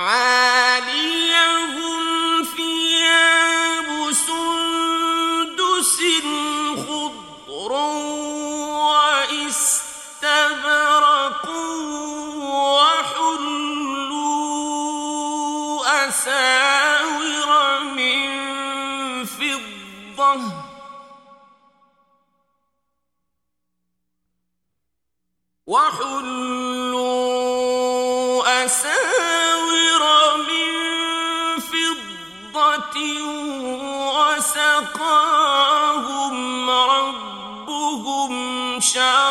عاليهم ثياب سندس خضر واستبرق وحلوا أساور من فضة وسقاهم ربهم شرابا